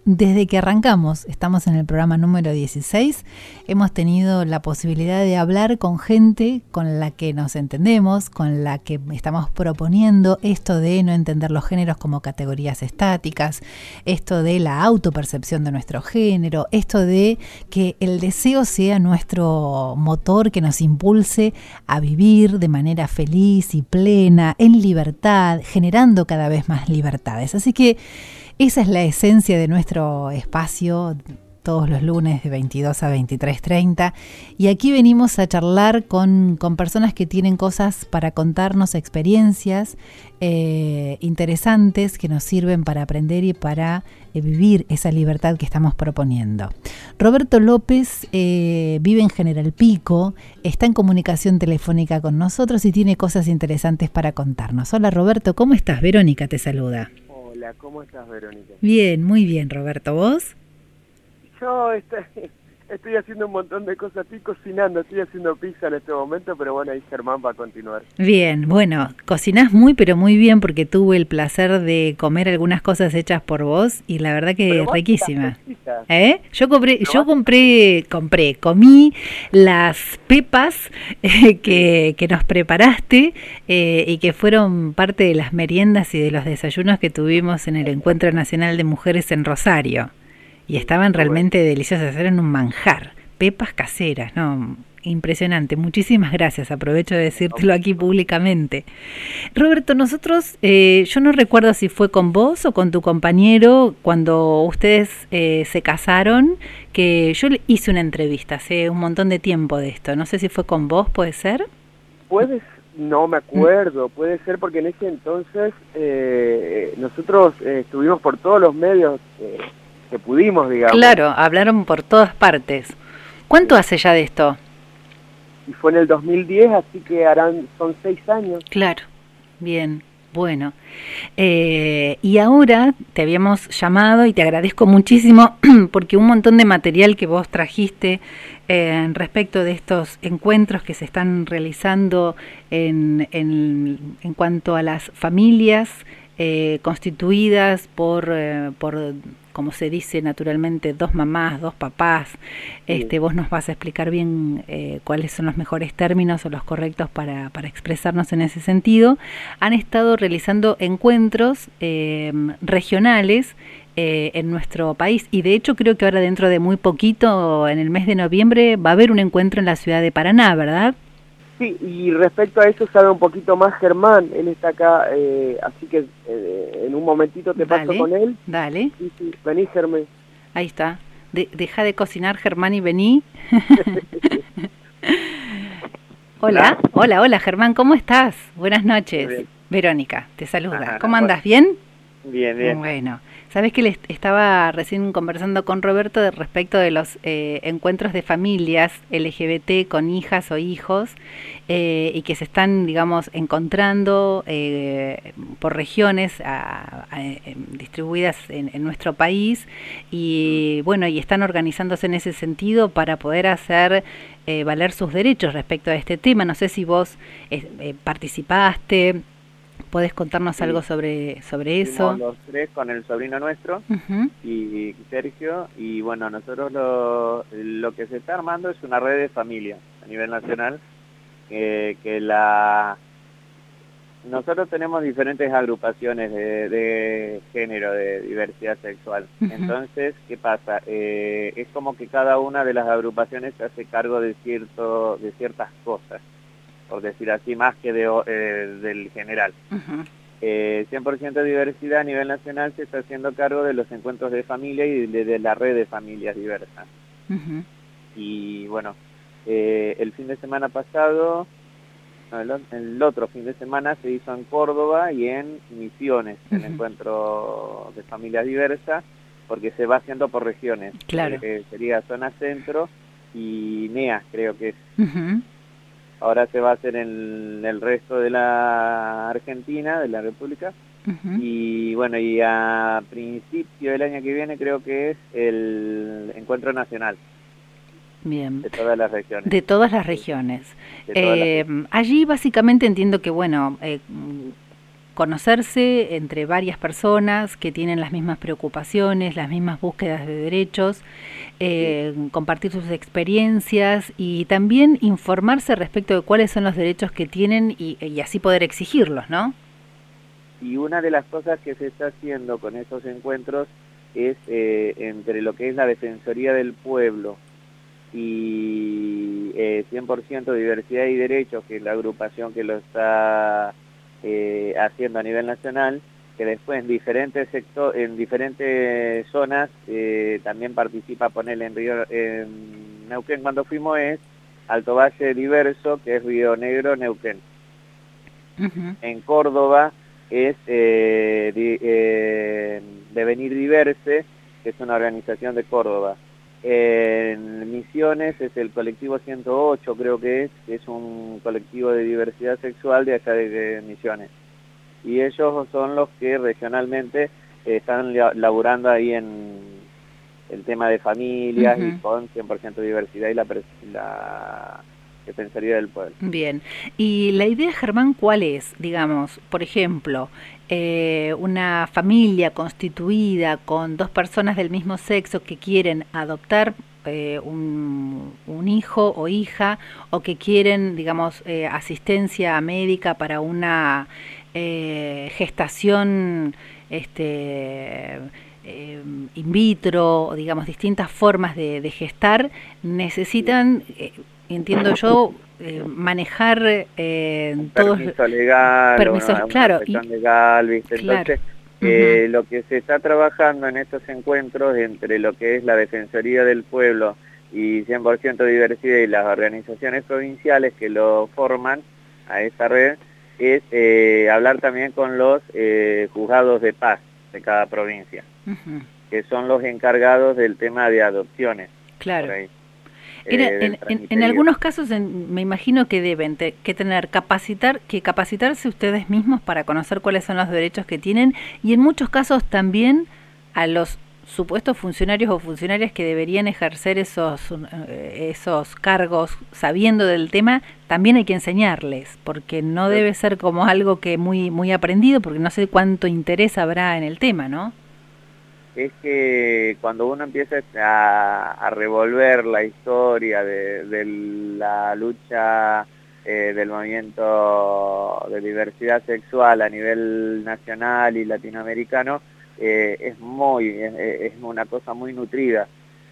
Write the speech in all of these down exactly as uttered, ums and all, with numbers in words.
desde que arrancamos, estamos en el programa número dieciséis, hemos tenido la posibilidad de hablar con gente con la que nos entendemos, con la que estamos proponiendo esto de no entender los géneros como categorías estáticas, esto de la autopercepción de nuestro género, esto de que el deseo sea nuestro motor que nos impulse a vivir de manera feliz y plena, en libertad, generando cada vez más libertades. Así que esa es la esencia de nuestro espacio, todos los lunes de veintidós a veintitrés treinta, y aquí venimos a charlar con, con personas que tienen cosas para contarnos, experiencias eh, interesantes que nos sirven para aprender y para eh, vivir esa libertad que estamos proponiendo. Roberto López eh, vive en General Pico, está en comunicación telefónica con nosotros y tiene cosas interesantes para contarnos. Hola Roberto, ¿cómo estás? Verónica te saluda. Hola, ¿cómo estás, Verónica? Bien, muy bien, Roberto. ¿Vos? Yo estoy, estoy haciendo un montón de cosas, estoy cocinando, estoy haciendo pizza en este momento, pero bueno, ahí Germán va a continuar. Bien, bueno, cocinás muy, pero muy bien, porque tuve el placer de comer algunas cosas hechas por vos y la verdad que riquísima. ¿Eh? Yo compré, yo compré, compré, comí las pepas eh, que, que nos preparaste eh, y que fueron parte de las meriendas y de los desayunos que tuvimos en el Encuentro Nacional de Mujeres en Rosario. Y estaban realmente deliciosas, eran un manjar, pepas caseras, ¿no? Impresionante, muchísimas gracias, aprovecho de decírtelo aquí públicamente. Roberto, nosotros, eh, yo no recuerdo si fue con vos o con tu compañero cuando ustedes eh, se casaron, que yo le hice una entrevista hace un montón de tiempo de esto, no sé si fue con vos, ¿puede ser? Puedes, no me acuerdo, puede ser porque en ese entonces eh, nosotros eh, estuvimos por todos los medios eh, que pudimos, digamos. Claro, hablaron por todas partes. ¿Cuánto hace ya de esto? Y fue en el dos mil diez, así que harán, son seis años. Claro, bien, bueno. Eh, y ahora te habíamos llamado y te agradezco muchísimo porque un montón de material que vos trajiste eh, respecto de estos encuentros que se están realizando en, en, en cuanto a las familias eh, constituidas por, eh, por como se dice naturalmente, dos mamás, dos papás. Este, sí. Vos nos vas a explicar bien eh, cuáles son los mejores términos o los correctos para, para expresarnos en ese sentido. Han estado realizando encuentros eh, regionales eh, en nuestro país y de hecho creo que ahora dentro de muy poquito, en el mes de noviembre, va a haber un encuentro en la ciudad de Paraná, ¿verdad? Sí, y respecto a eso sabe un poquito más Germán, él está acá, eh, así que eh, en un momentito te dale, paso con él. Dale. Sí, sí, vení, Germán. Ahí está. De, deja de cocinar, Germán, y vení. Hola, hola, hola, Germán, ¿cómo estás? Buenas noches. Verónica, te saluda. Ajá, ¿cómo andas? ¿Bien? Bien, bien. Bueno, sabes que les estaba recién conversando con Roberto de respecto de los eh, encuentros de familias L G B T con hijas o hijos eh, y que se están, digamos, encontrando eh, por regiones a, a, a, distribuidas en, en nuestro país y bueno, y están organizándose en ese sentido para poder hacer eh, valer sus derechos respecto a este tema. No sé si vos eh, eh, participaste. ¿Podés contarnos sí. algo sobre sobre eso? Fuimos los tres con el sobrino nuestro uh-huh. y Sergio, y bueno, nosotros lo, lo que se está armando es una red de familia a nivel nacional, eh, que la nosotros tenemos diferentes agrupaciones de, de género, de diversidad sexual. Uh-huh. Entonces, ¿qué pasa? Eh, es como que cada una de las agrupaciones se hace cargo de cierto de ciertas cosas, por decir así, más que de, eh, del general. Uh-huh. eh, cien por ciento de diversidad a nivel nacional se está haciendo cargo de los encuentros de familia y de, de la red de familias diversas. Uh-huh. Y bueno, eh, el fin de semana pasado, no, el, el otro fin de semana se hizo en Córdoba y en Misiones, uh-huh. el encuentro de familias diversas, porque se va haciendo por regiones. Claro. Eh, sería zona centro y N E A, creo que es. Uh-huh. Ahora se va a hacer en el resto de la Argentina, de la República. Uh-huh. Y bueno, y a principio del año que viene creo que es el encuentro nacional. Bien. De todas las regiones. De todas las regiones. De todas eh, las... Allí básicamente entiendo que, bueno, eh, conocerse entre varias personas que tienen las mismas preocupaciones, las mismas búsquedas de derechos, eh, sí. compartir sus experiencias y también informarse respecto de cuáles son los derechos que tienen y, y así poder exigirlos, ¿no? Y una de las cosas que se está haciendo con estos encuentros es eh, entre lo que es la Defensoría del Pueblo y eh, cien por ciento Diversidad y Derechos, que es la agrupación que lo está eh, haciendo a nivel nacional, que después en diferentes sectores, en diferentes zonas eh, también participa, ponerle en Río, en Neuquén cuando fuimos es Alto Valle Diverso, que es Río Negro, Neuquén. Uh-huh. En Córdoba es eh, di, eh, Devenir Diverse, que es una organización de Córdoba. En Misiones es el colectivo ciento ocho, creo que es, que es un colectivo de diversidad sexual de acá de, de Misiones. Y ellos son los que regionalmente eh, están laburando ahí en el tema de familias, uh-huh. y con cien por ciento diversidad y la, la Defensoría del Pueblo. Bien. Y la idea, Germán, ¿cuál es? Digamos, por ejemplo, eh, una familia constituida con dos personas del mismo sexo que quieren adoptar eh, un, un hijo o hija, o que quieren, digamos, eh, asistencia médica para una eh, gestación este, eh, in vitro, o digamos, distintas formas de, de gestar, necesitan... Eh, entiendo yo, eh, manejar eh, un todos permiso legal, permisos, una, claro, una y, legal, ¿viste? Claro. Entonces, eh, uh-huh. lo que se está trabajando en estos encuentros entre lo que es la Defensoría del Pueblo y cien por ciento Diversidad y las organizaciones provinciales que lo forman a esa red, es eh, hablar también con los eh, juzgados de paz de cada provincia, uh-huh. que son los encargados del tema de adopciones. Claro. Por ahí. Era, en, en, en algunos casos en, me imagino que deben te, que tener capacitar que capacitarse ustedes mismos para conocer cuáles son los derechos que tienen, y en muchos casos también a los supuestos funcionarios o funcionarias que deberían ejercer esos esos cargos sabiendo del tema, también hay que enseñarles, porque no debe ser como algo que muy muy aprendido, porque no sé cuánto interés habrá en el tema, ¿no? Es que cuando uno empieza a, a revolver la historia de, de la lucha eh, del movimiento de diversidad sexual a nivel nacional y latinoamericano, eh, es muy, es, es una cosa muy nutrida,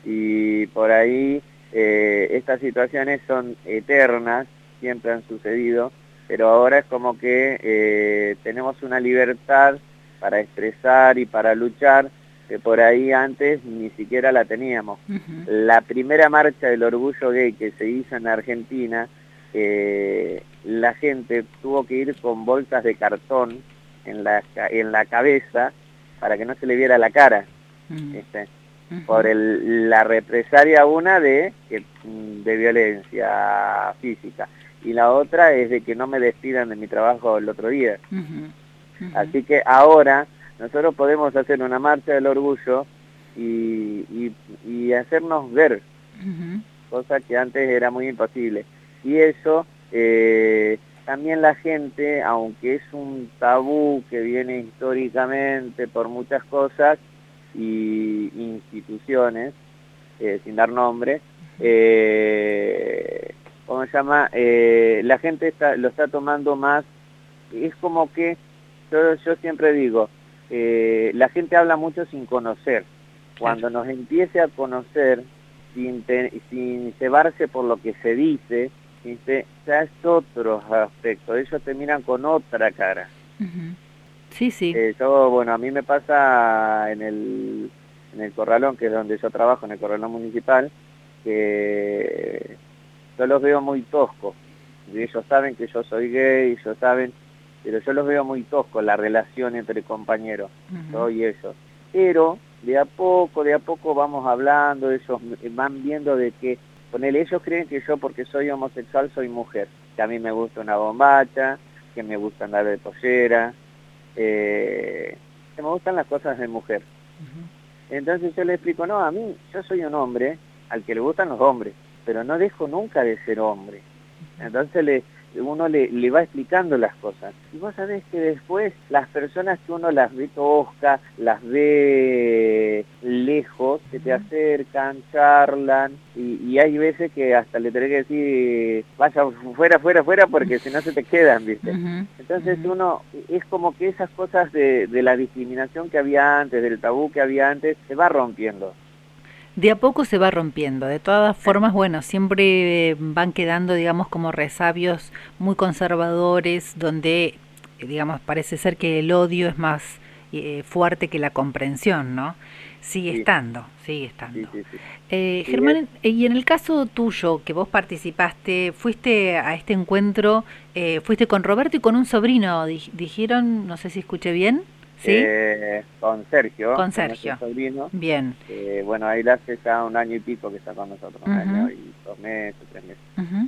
y por ahí eh, estas situaciones son eternas, siempre han sucedido, pero ahora es como que eh, tenemos una libertad para expresar y para luchar, que por ahí antes ni siquiera la teníamos. Uh-huh. La primera marcha del orgullo gay que se hizo en Argentina, eh, la gente tuvo que ir con bolsas de cartón en la, en la cabeza para que no se le viera la cara, uh-huh. ¿viste? Uh-huh. Por el, la represalia una de, de violencia física, y la otra es de que no me despidan de mi trabajo el otro día. Uh-huh. Uh-huh. Así que ahora nosotros podemos hacer una marcha del orgullo y, y, y hacernos ver, uh-huh. cosa que antes era muy imposible. Y eso, eh, también la gente, aunque es un tabú que viene históricamente por muchas cosas y instituciones, eh, sin dar nombre, eh, ¿cómo se llama? Eh, la gente está, lo está tomando más, es como que, yo, yo siempre digo, Eh, la gente habla mucho sin conocer. Cuando nos empiece a conocer, sin, te, sin cebarse por lo que se dice, ¿viste? Ya es otro aspecto, ellos te miran con otra cara. Uh-huh. Sí, sí. Eh, yo, bueno, a mí me pasa en el, en el Corralón, que es donde yo trabajo, en el Corralón Municipal, que yo los veo muy toscos. Y ellos saben que yo soy gay, ellos saben... pero yo los veo muy toscos, la relación entre compañeros, uh-huh. yo y ellos. Pero de a poco, de a poco vamos hablando, ellos van viendo de que, ponele, ellos creen que yo porque soy homosexual soy mujer, que a mí me gusta una bombacha, que me gusta andar de pollera, eh, que me gustan las cosas de mujer. Uh-huh. Entonces yo les explico, no, a mí, yo soy un hombre al que le gustan los hombres, pero no dejo nunca de ser hombre. Uh-huh. Entonces les uno le, le va explicando las cosas. Y vos sabés que después las personas que uno las ve toscas, las ve lejos, se te acercan, charlan, y, y hay veces que hasta le tenés que decir, vaya fuera, fuera, fuera, porque si no se te quedan, ¿viste? Uh-huh. Entonces Uh-huh. uno, es como que esas cosas de, de la discriminación que había antes, del tabú que había antes, se va rompiendo. De a poco se va rompiendo. De todas formas, bueno, siempre van quedando, digamos, como resabios muy conservadores, donde, digamos, parece ser que el odio es más eh, fuerte que la comprensión, ¿no? Sigue Sí, estando, sigue estando. sí, sí, sí. Eh, Sí, es, Germán, y en el caso tuyo, que vos participaste, fuiste a este encuentro, eh, fuiste con Roberto y con un sobrino, di- dijeron, no sé si escuché bien, ¿sí? eh, con Sergio, Con con nuestro Sergio. sobrino. Bien. Eh, bueno, ahí hace ya un año y pico que está con nosotros, un año Ujú, y dos meses, tres meses. ujú.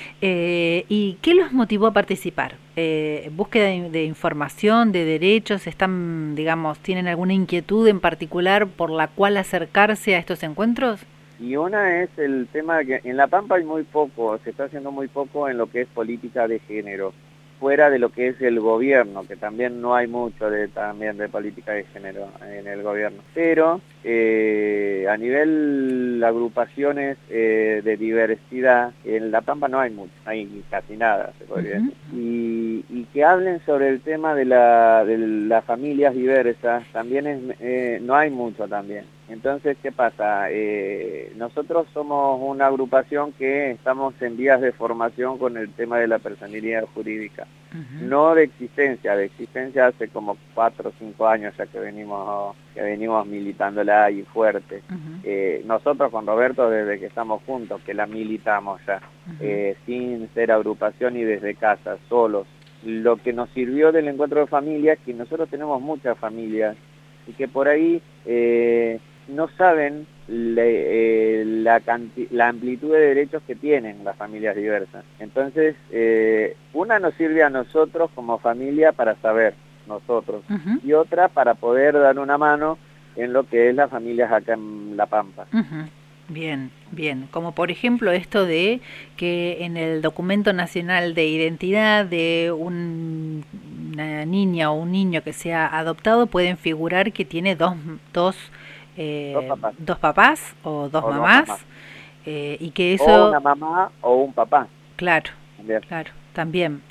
Eh, ¿y qué los motivó a participar? Eh, ¿Búsqueda de, de información, de derechos? ¿Están, digamos, tienen alguna inquietud en particular por la cual acercarse a estos encuentros? Y una es el tema de que en La Pampa hay muy poco, se está haciendo muy poco en lo que es política de género, fuera de lo que es el gobierno, que también no hay mucho de también de política de género en el gobierno. Pero eh, a nivel agrupaciones eh, de diversidad, en La Pampa no hay mucho, no hay casi nada, se podría Ujú, decir. Y, y que hablen sobre el tema de, la, de las familias diversas, también es, eh, no hay mucho también. Entonces, ¿qué pasa? Eh, nosotros somos una agrupación que estamos en vías de formación con el tema de la personería jurídica. ujú, No de existencia, de existencia hace como cuatro o cinco años ya que venimos, que venimos militándola ahí fuerte. ujú, Eh, nosotros con Roberto desde que estamos juntos, que la militamos ya, ujú, eh, sin ser agrupación y desde casa, solos. Lo que nos sirvió del encuentro de familias es que nosotros tenemos muchas familias y que por ahí eh, no saben le, eh, la, canti la amplitud de derechos que tienen las familias diversas. Entonces, eh, una nos sirve a nosotros como familia para saber, nosotros, ujú, y otra para poder dar una mano en lo que es las familias acá en La Pampa. ujú. Bien, bien. Como por ejemplo esto de que en el documento nacional de identidad de un- una niña o un niño que sea adoptado pueden figurar que tiene dos, dos, Dos eh, papás, dos papás o dos o dos mamás, mamás, eh, y que o eso, una mamá o un papá, claro, también. claro, también.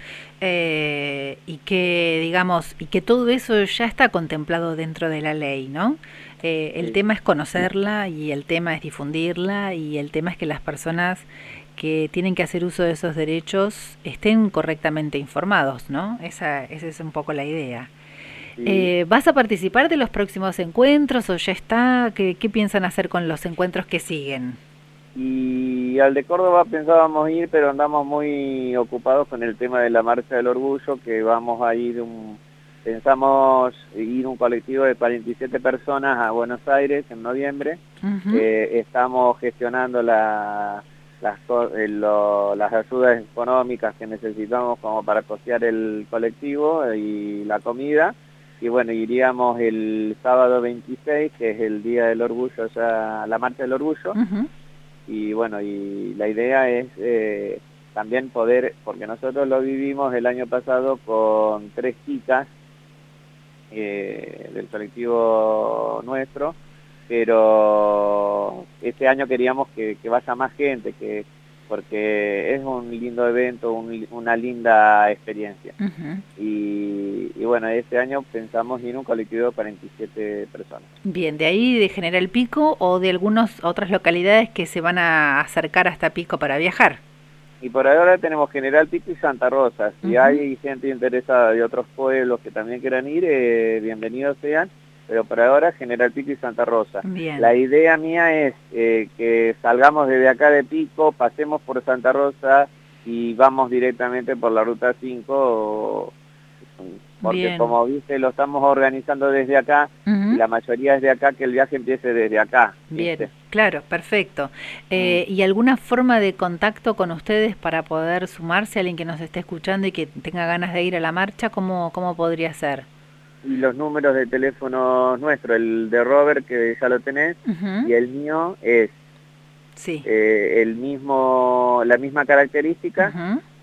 Eh, y que, digamos, y que todo eso ya está contemplado dentro de la ley, ¿no? Eh, el Sí. tema es conocerla y el tema es difundirla y el tema es que las personas que tienen que hacer uso de esos derechos estén correctamente informados, ¿no? Esa, esa es un poco la idea. Sí. Eh, ¿Vas a participar de los próximos encuentros o ya está? ¿Qué, qué piensan hacer con los encuentros que siguen? Y al de Córdoba pensábamos ir, pero andamos muy ocupados con el tema de la Marcha del Orgullo, que vamos a ir, un, pensamos ir un colectivo de cuarenta y siete personas a Buenos Aires en noviembre. Ujú, Eh, estamos gestionando la, las, co- eh, lo- las ayudas económicas que necesitamos como para costear el colectivo y la comida. Y bueno, iríamos el sábado veintiséis, que es el Día del Orgullo, ya la Marcha del Orgullo. ujú, Y bueno, y la idea es eh, también poder, porque nosotros lo vivimos el año pasado con tres chicas eh, del colectivo nuestro, pero este año queríamos que, que vaya más gente, que porque es un lindo evento, un, una linda experiencia. ujú. Y, y bueno, este año pensamos ir un colectivo de cuarenta y siete personas. Bien, de ahí de General Pico o de algunas otras localidades que se van a acercar hasta Pico para viajar. Y por ahora tenemos General Pico y Santa Rosa. Si Ujú. hay gente interesada de otros pueblos que también quieran ir, eh, bienvenidos sean. Pero por ahora General Pico y Santa Rosa. Bien, La idea mía es eh, que salgamos desde acá de Pico, pasemos por Santa Rosa y vamos directamente por la Ruta cinco, porque bien. como viste lo estamos organizando desde acá y Ujú. la mayoría es de acá, que el viaje empiece desde acá, Bien, ¿viste? claro, perfecto. Mm. Eh, ¿y alguna forma de contacto con ustedes para poder sumarse a alguien que nos esté escuchando y que tenga ganas de ir a la marcha? ¿Cómo, cómo podría ser? Y los números de teléfono nuestro, el de Robert, que ya lo tenés, Ujú. y el mío es Sí. eh, el mismo, la misma característica, Ujú.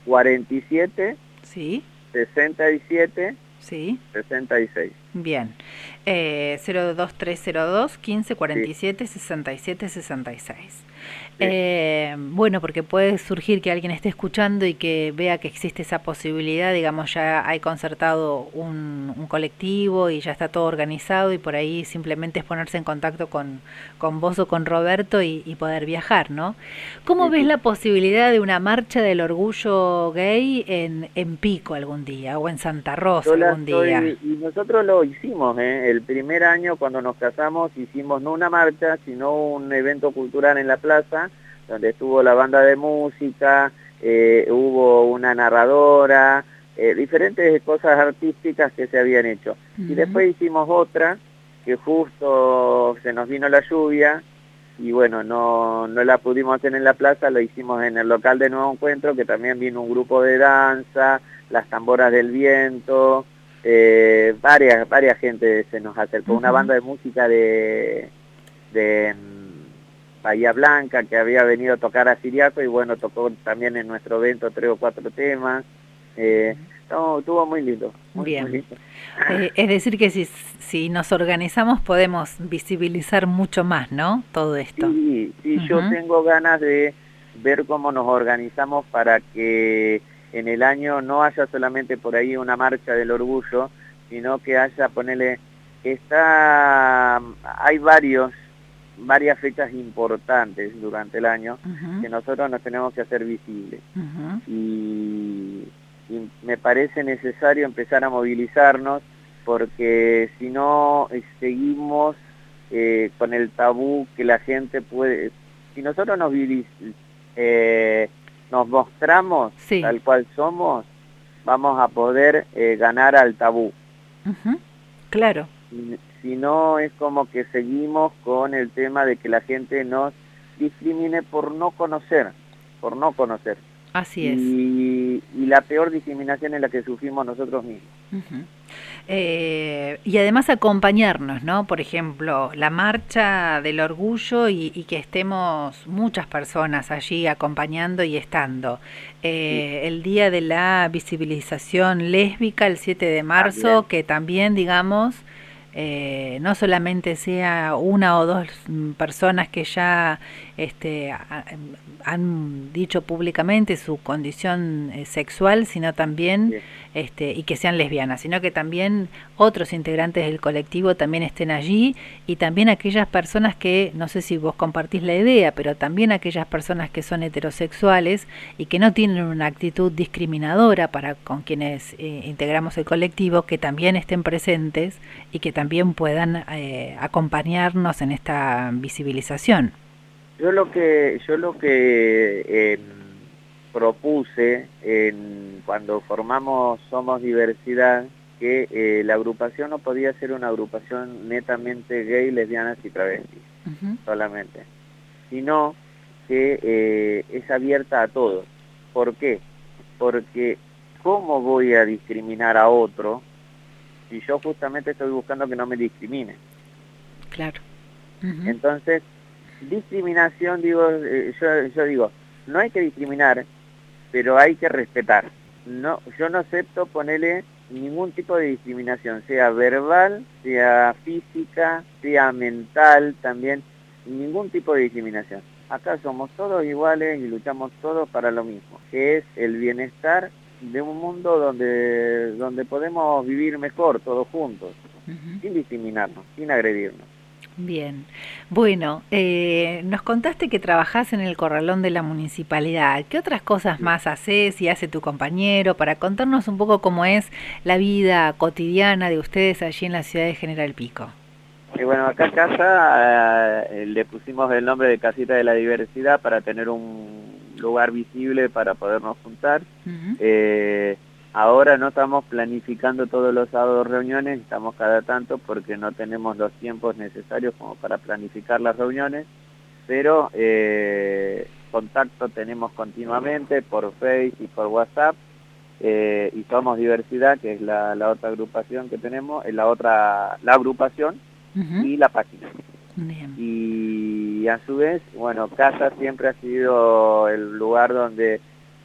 cuarenta y siete, sí, sesenta y siete, sí. sesenta y seis. Bien, eh, cero dos tres cero dos, quince, cuarenta y Sí, siete, sesenta y siete, sesenta y seis. sí. Eh, bueno, porque puede surgir que alguien esté escuchando y que vea que existe esa posibilidad, digamos, ya hay concertado un, un colectivo y ya está todo organizado y por ahí simplemente es ponerse en contacto con, con vos o con Roberto y, y poder viajar, ¿no? ¿Cómo Sí, ves sí. la posibilidad de una marcha del orgullo gay en, en Pico algún día o en Santa Yo Rosa la algún día? estoy, y nosotros lo hicimos, ¿eh? El primer año cuando nos casamos hicimos no una marcha, sino un evento cultural en la plaza, donde estuvo la banda de música, eh, hubo una narradora, eh, diferentes cosas artísticas que se habían hecho. Y Ujú. después hicimos otra, que justo se nos vino la lluvia, y bueno, no, no la pudimos hacer en la plaza, lo hicimos en el local de Nuevo Encuentro, que también vino un grupo de danza, las tamboras del viento, eh, varias, varias gente se nos acercó, una Ujú. banda de música de, de mm, Bahía Blanca que había venido a tocar a Siriaco y bueno, tocó también en nuestro evento tres o cuatro temas, eh, no, estuvo muy lindo, muy, muy Bien. lindo. Eh, es decir que si, si nos organizamos podemos visibilizar mucho más, ¿no? Todo esto. Sí, sí, yo Ujú. tengo ganas de ver cómo nos organizamos para que en el año no haya solamente por ahí una marcha del orgullo, sino que haya, ponele, está, hay varios, varias fechas importantes durante el año Ujú. que nosotros nos tenemos que hacer visibles. Ujú. Y, y me parece necesario empezar a movilizarnos porque si no eh, seguimos eh, con el tabú que la gente puede, si nosotros nos, eh, nos mostramos Sí. tal cual somos, vamos a poder eh, ganar al tabú. Ujú. Claro. Si, si no es como que seguimos con el tema de que la gente nos discrimine por no conocer, por no conocer. Así es. Y, y la peor discriminación es la que sufrimos nosotros mismos. Ujú. Eh, y además acompañarnos, ¿no? Por ejemplo, la marcha del orgullo y, y que estemos muchas personas allí acompañando y estando. Sí, Eh, el día de la visibilización lésbica, el siete de también. marzo, que también, digamos, eh, no solamente sea una o dos mm, personas que ya este, a- han dicho públicamente su condición eh, sexual, sino también Sí. este, y que sean lesbianas, sino que también otros integrantes del colectivo también estén allí y también aquellas personas que, no sé si vos compartís la idea, pero también aquellas personas que son heterosexuales y que no tienen una actitud discriminadora para con quienes eh, integramos el colectivo, que también estén presentes y que también puedan eh, acompañarnos en esta visibilización. Yo lo que, yo lo que eh, propuse en, cuando formamos Somos Diversidad, que eh, la agrupación no podía ser una agrupación netamente gay, lesbianas y travestis, Uh-huh. solamente, sino que eh, es abierta a todos. ¿Por qué? Porque ¿cómo voy a discriminar a otro si yo justamente estoy buscando que no me discrimine? Claro. Uh-huh. Entonces, discriminación, digo, eh, yo, yo digo, no hay que discriminar, pero hay que respetar. No, yo no acepto ponerle ningún tipo de discriminación, sea verbal, sea física, sea mental también, ningún tipo de discriminación. Acá somos todos iguales y luchamos todos para lo mismo, que es el bienestar de un mundo donde, donde podemos vivir mejor todos juntos, Uh-huh. sin discriminarnos, sin agredirnos. Bien, bueno, eh, nos contaste que trabajás en el corralón de la municipalidad. ¿Qué otras cosas Sí. más haces y hace tu compañero para contarnos un poco cómo es la vida cotidiana de ustedes allí en la ciudad de General Pico? Y bueno, acá casa eh, le pusimos el nombre de Casita de la Diversidad para tener un lugar visible para podernos juntar. Uh-huh. Eh, ahora no estamos planificando todos los sábados reuniones, estamos cada tanto porque no tenemos los tiempos necesarios como para planificar las reuniones, pero eh, contacto tenemos continuamente por Face y por WhatsApp. Eh, y Somos Diversidad, que es la, la otra agrupación que tenemos, es la otra, la agrupación Uh-huh. y la página. Bien. Y a su vez, bueno, casa siempre ha sido el lugar donde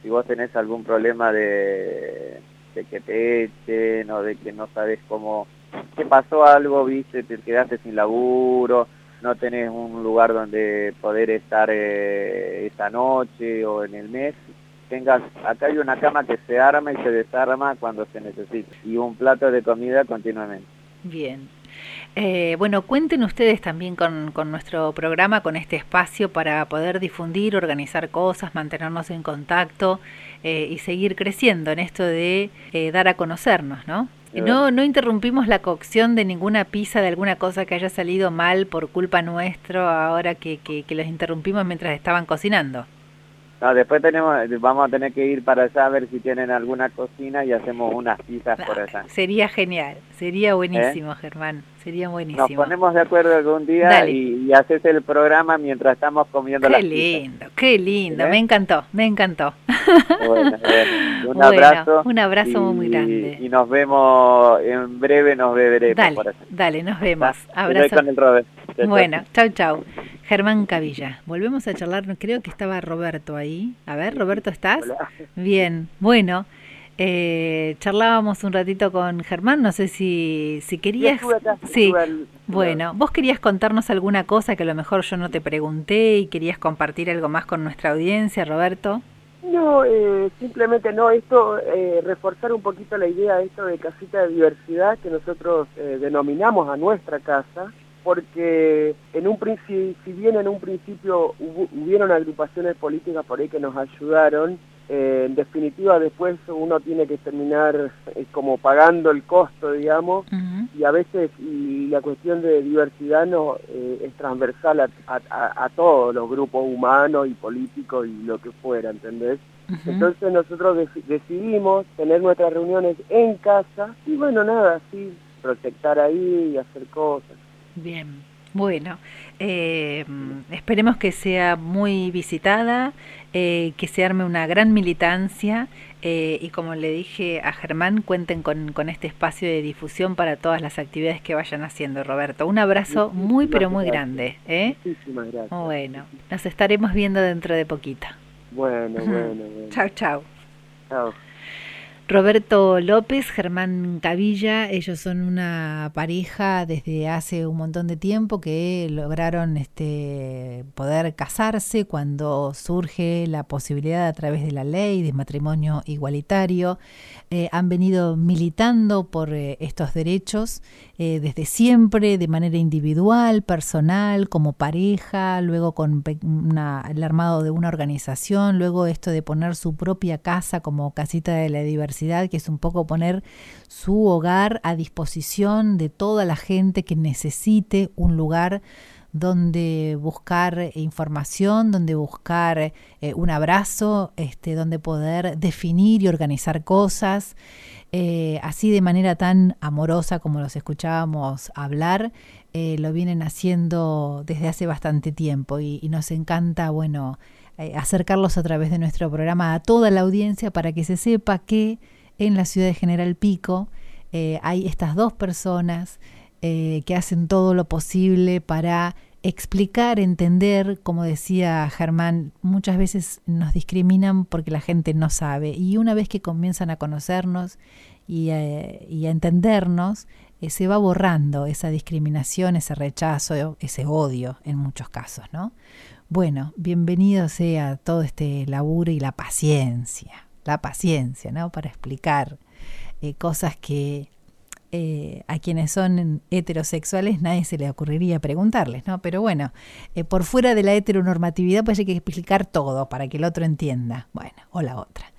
si vos tenés algún problema de, de que te echen o de que no sabes cómo, que pasó algo, viste, te quedaste sin laburo, no tenés un lugar donde poder estar eh, esa noche o en el mes, tengas, acá hay una cama que se arma y se desarma cuando se necesita, y un plato de comida continuamente. Bien. Eh, bueno, cuenten ustedes también con, con nuestro programa, con este espacio para poder difundir, organizar cosas, mantenernos en contacto eh, y seguir creciendo en esto de eh, dar a conocernos, ¿no? No, no interrumpimos la cocción de ninguna pizza, de alguna cosa que haya salido mal por culpa nuestro ahora que, que, que los interrumpimos mientras estaban cocinando. No, después tenemos, vamos a tener que ir para allá a ver si tienen alguna cocina y hacemos unas pizzas por allá. Sería genial, sería buenísimo, ¿Eh? Germán, sería buenísimo. Nos ponemos de acuerdo algún día y, y haces el programa mientras estamos comiendo las pizzas. Qué lindo, qué lindo, ¿Eh? me encantó, me encantó. Bueno, bueno, un bueno, abrazo. Un abrazo y, muy grande. Y nos vemos, en breve nos veremos dale, por allá. Dale, nos vemos. ¿Está? Abrazo. Con el Robert. Chau, bueno, chau, chau. Germán Cavilla. Volvemos a charlar, creo que estaba Roberto ahí. A ver, Roberto, ¿estás? Hola. Bien, bueno, eh, charlábamos un ratito con Germán, no sé si, si querías... Sí, acá, sí. al... Bueno, vos querías contarnos alguna cosa que a lo mejor yo no te pregunté y querías compartir algo más con nuestra audiencia, Roberto. No, eh, simplemente no, esto, eh, reforzar un poquito la idea de esto de casita de diversidad que nosotros eh, denominamos a nuestra casa, porque en un principio, si bien en un principio hubo, hubieron agrupaciones políticas por ahí que nos ayudaron, eh, en definitiva después uno tiene que terminar eh, como pagando el costo, digamos, uh-huh. y a veces y la cuestión de diversidad no eh, es transversal a, a, a todos los grupos humanos y políticos y lo que fuera, ¿entendés? Uh-huh. Entonces nosotros dec- decidimos tener nuestras reuniones en casa y bueno, nada, así proyectar ahí y hacer cosas. Bien, bueno, eh, esperemos que sea muy visitada, eh, que se arme una gran militancia eh, y como le dije a Germán, cuenten con, con este espacio de difusión para todas las actividades que vayan haciendo, Roberto. Un abrazo Muchísimas muy pero muy gracias. grande. ¿eh? Muchísimas gracias. Bueno, nos estaremos viendo dentro de poquito. Bueno, bueno, bueno. Chau, chau. Chau. Roberto López, Germán Cavilla, ellos son una pareja desde hace un montón de tiempo que lograron este, poder casarse cuando surge la posibilidad a través de la ley de matrimonio igualitario. Eh, han venido militando por eh, estos derechos eh, desde siempre, de manera individual, personal, como pareja, luego con una, el armado de una organización, luego esto de poner su propia casa como casita de la diversidad, que es un poco poner su hogar a disposición de toda la gente que necesite un lugar donde buscar información, donde buscar eh, un abrazo, este, donde poder definir y organizar cosas, eh, así de manera tan amorosa como los escuchábamos hablar, eh, lo vienen haciendo desde hace bastante tiempo y, y nos encanta, bueno, eh, acercarlos a través de nuestro programa a toda la audiencia para que se sepa que en la ciudad de General Pico eh, hay estas dos personas Eh, que hacen todo lo posible para explicar, entender, como decía Germán, muchas veces nos discriminan porque la gente no sabe y una vez que comienzan a conocernos y, eh, y a entendernos, eh, se va borrando esa discriminación, ese rechazo, ese odio en muchos casos, ¿no? Bueno, bienvenido sea todo este laburo y la paciencia, la paciencia, ¿no? Para explicar eh, cosas que Eh, a quienes son heterosexuales nadie se le ocurriría preguntarles, ¿no? Pero bueno, eh, por fuera de la heteronormatividad pues hay que explicar todo para que el otro entienda, bueno, o la otra.